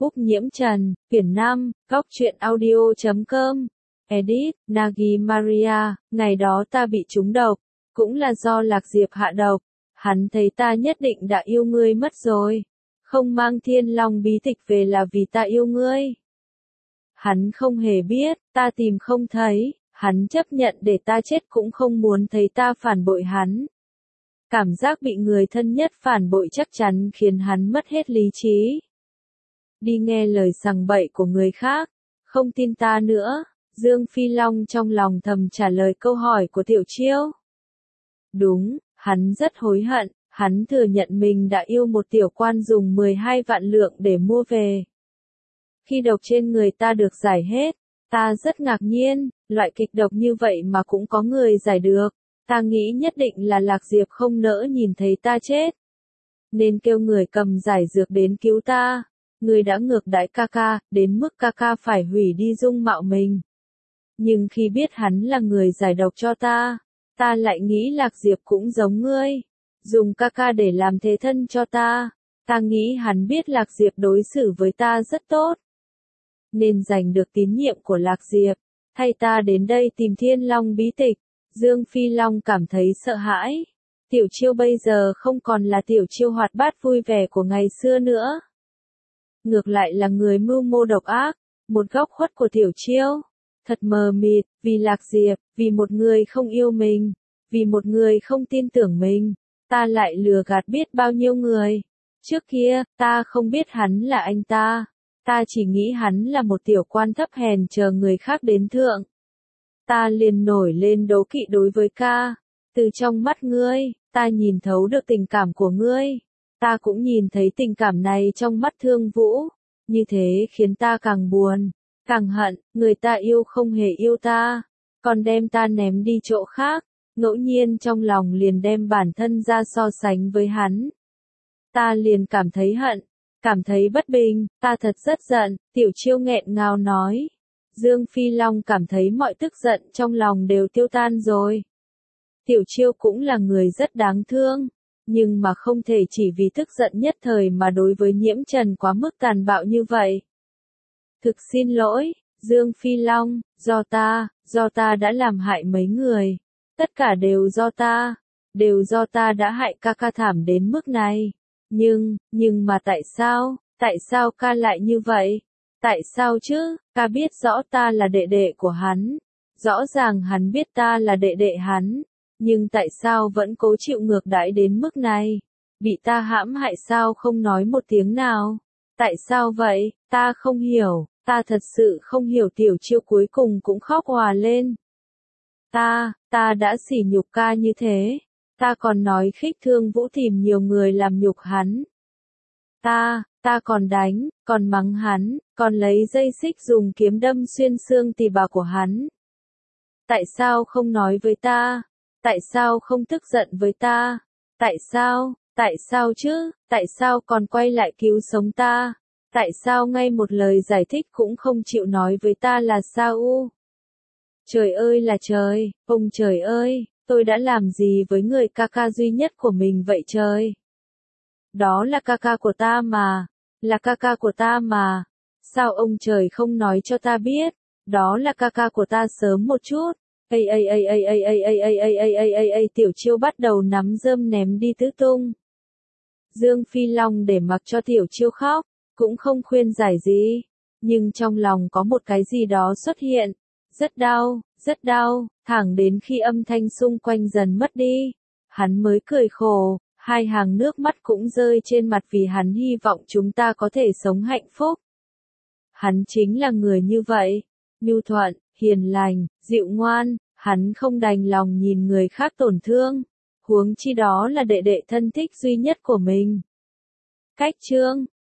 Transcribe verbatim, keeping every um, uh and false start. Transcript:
Book Nhiễm Trần, Quyển năm, Góc truyện audio chấm com. Edit, Nagi Maria, ngày đó ta bị trúng độc, cũng là do Lạc Diệp hạ độc. Hắn thấy ta nhất định đã yêu ngươi mất rồi. Không mang Thiên Long bí tịch về là vì ta yêu ngươi. Hắn không hề biết, ta tìm không thấy, hắn chấp nhận để ta chết cũng không muốn thấy ta phản bội hắn. Cảm giác bị người thân nhất phản bội chắc chắn khiến hắn mất hết lý trí. Đi nghe lời sằng bậy của người khác, không tin ta nữa, Dương Phi Long trong lòng thầm trả lời câu hỏi của Tiểu Chiêu. Đúng, hắn rất hối hận, hắn thừa nhận mình đã yêu một tiểu quan dùng mười hai vạn lượng để mua về. Khi độc trên người ta được giải hết, ta rất ngạc nhiên, loại kịch độc như vậy mà cũng có người giải được. Ta nghĩ nhất định là Lạc Diệp không nỡ nhìn thấy ta chết, nên kêu người cầm giải dược đến cứu ta. Người đã ngược đãi ca ca, đến mức ca ca phải hủy đi dung mạo mình. Nhưng khi biết hắn là người giải độc cho ta, ta lại nghĩ Lạc Diệp cũng giống ngươi, dùng ca ca để làm thế thân cho ta. Ta nghĩ hắn biết Lạc Diệp đối xử với ta rất tốt, nên giành được tín nhiệm của Lạc Diệp, thay ta đến đây tìm Thiên Long bí tịch. Dương Phi Long cảm thấy sợ hãi. Tiểu Chiêu bây giờ không còn là Tiểu Chiêu hoạt bát vui vẻ của ngày xưa nữa. Ngược lại là người mưu mô độc ác, một góc khuất của Tiểu Chiêu. Thật mờ mịt, vì Lạc Diệp, vì một người không yêu mình, vì một người không tin tưởng mình, ta lại lừa gạt biết bao nhiêu người. Trước kia, ta không biết hắn là anh ta. Ta chỉ nghĩ hắn là một tiểu quan thấp hèn chờ người khác đến thượng. Ta liền nổi lên đố kỵ đối với ca. Từ trong mắt ngươi, ta nhìn thấu được tình cảm của ngươi. Ta cũng nhìn thấy tình cảm này trong mắt Thương Vũ. Như thế khiến ta càng buồn, càng hận, người ta yêu không hề yêu ta, còn đem ta ném đi chỗ khác. Ngẫu nhiên trong lòng liền đem bản thân ra so sánh với hắn. Ta liền cảm thấy hận, cảm thấy bất bình, ta thật rất giận. Tiểu Chiêu nghẹn ngào nói. Dương Phi Long cảm thấy mọi tức giận trong lòng đều tiêu tan rồi. Tiểu Chiêu cũng là người rất đáng thương, nhưng mà không thể chỉ vì tức giận nhất thời mà đối với Nhiễm Trần quá mức tàn bạo như vậy. Thực xin lỗi, Dương Phi Long, do ta, do ta đã làm hại mấy người. Tất cả đều do ta, đều do ta đã hại ca ca thảm đến mức này. Nhưng, nhưng mà tại sao, tại sao ca lại như vậy? Tại sao chứ, ca biết rõ ta là đệ đệ của hắn. Rõ ràng hắn biết ta là đệ đệ hắn. Nhưng tại sao vẫn cố chịu ngược đãi đến mức này? Bị ta hãm hại sao không nói một tiếng nào? Tại sao vậy? Ta không hiểu, ta thật sự không hiểu. Tiểu Chiêu cuối cùng cũng khóc òa lên. Ta, ta đã sỉ nhục ca như thế. Ta còn nói khích Thương Vũ tìm nhiều người làm nhục hắn. Ta, ta còn đánh, còn mắng hắn, còn lấy dây xích dùng kiếm đâm xuyên xương tỳ bà của hắn. Tại sao không nói với ta? Tại sao không tức giận với ta? Tại sao? Tại sao chứ? Tại sao còn quay lại cứu sống ta? Tại sao ngay một lời giải thích cũng không chịu nói với ta là sao u? Trời ơi là trời, ông trời ơi, tôi đã làm gì với người ca ca duy nhất của mình vậy trời? Đó là ca ca của ta mà, là ca ca của ta mà. Sao ông trời không nói cho ta biết? Đó là ca ca của ta sớm một chút. Ây ây ây ây ây ây ây ây ây ây ây ây ây Tiểu Chiêu bắt đầu nắm rơm ném đi tứ tung. Dương Phi Long để mặc cho Tiểu Chiêu khóc, cũng không khuyên giải gì, nhưng trong lòng có một cái gì đó xuất hiện, rất đau, rất đau, thẳng đến khi âm thanh xung quanh dần mất đi, hắn mới cười khổ, hai hàng nước mắt cũng rơi trên mặt vì hắn hy vọng chúng ta có thể sống hạnh phúc. Hắn chính là người như vậy, nhu thuận, hiền lành, dịu ngoan, hắn không đành lòng nhìn người khác tổn thương, huống chi đó là đệ đệ thân thích duy nhất của mình. Cách chương